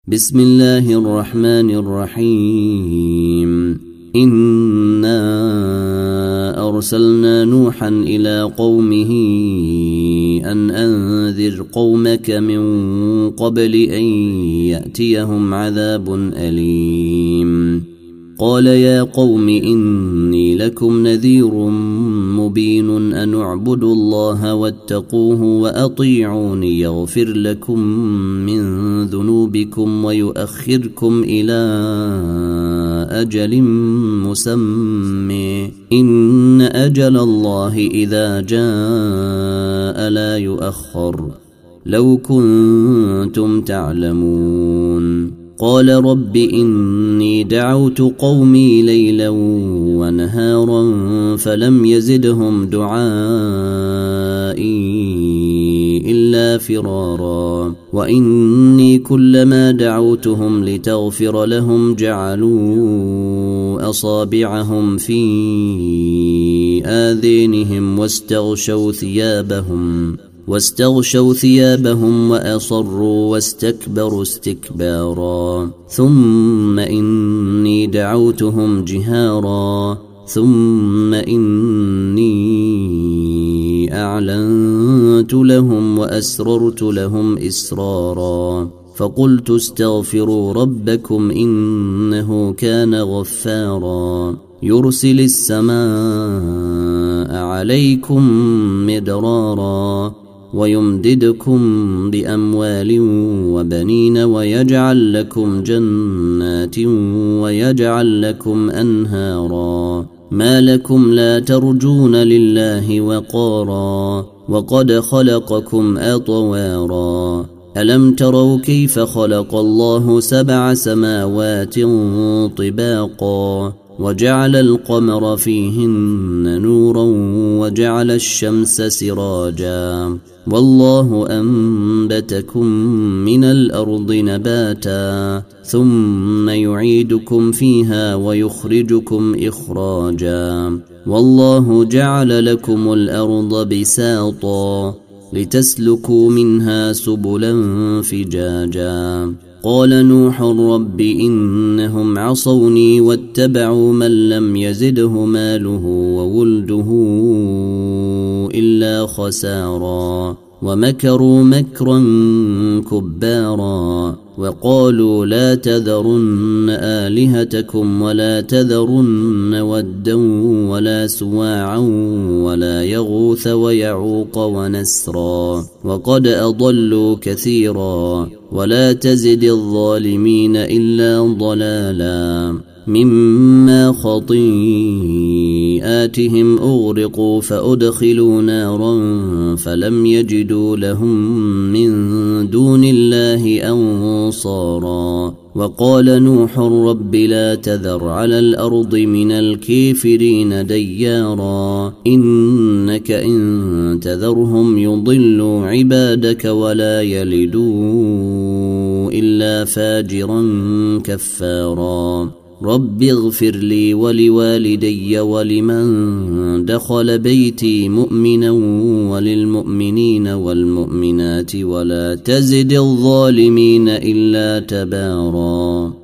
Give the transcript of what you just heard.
بسم الله الرحمن الرحيم. إنا أرسلنا نوحا إلى قومه أن أنذر قومك من قبل أن يأتيهم عذاب أليم. قال يا قوم إني لكم نذير مبين أن اعبدوا الله واتقوه وأطيعوني يغفر لكم من ذنوبكم ويؤخركم إلى أجل مسمى إن أجل الله إذا جاء لا يؤخر لو كنتم تعلمون. قال رب إني دعوت قومي ليلا ونهارا فلم يزدهم دعائي إلا فرارا وإني كلما دعوتهم لتغفر لهم جعلوا أصابعهم في آذينهم واستغشوا ثيابهم وأصروا واستكبروا استكبارا ثم إني دعوتهم جهارا ثم إني أعلنت لهم وأسررت لهم إسرارا فقلت استغفروا ربكم إنه كان غفارا يرسل السماء عليكم مدرارا ويمددكم بأموال وبنين ويجعل لكم جنات ويجعل لكم أنهارا ما لكم لا ترجون لله وقارا وقد خلقكم أطوارا ألم تروا كيف خلق الله 7 سماوات طباقا وجعل القمر فيهن نورا وجعل الشمس سراجا والله أنبتكم من الأرض نباتا ثم يعيدكم فيها ويخرجكم إخراجا والله جعل لكم الأرض بساطا لتسلكوا منها سبلا فجاجا. قال نوح رب إنهم عصوني واتبعوا من لم يزده ماله وولده إلا خسارا ومكروا مكرا كبارا وقالوا لا تذرن آلهتكم ولا تذرن ودا ولا سواعا ولا يغوث ويعوق ونسرا وقد أضلوا كثيرا ولا تزد الظالمين إلا ضلالا مما خطيئاتهم أغرقوا فأدخلوا نارا فلم يجدوا لهم من دون الله أنصارا وقال نوح رب لا تذر على الأرض من الكافرين ديارا إنك إن تذرهم يضلوا عبادك ولا يلدوا إلا فاجرا كفارا رب اغفر لي ولوالدي ولمن دخل بيتي مؤمنا وللمؤمنين والمؤمنات ولا تزد الظالمين إلا تبارا.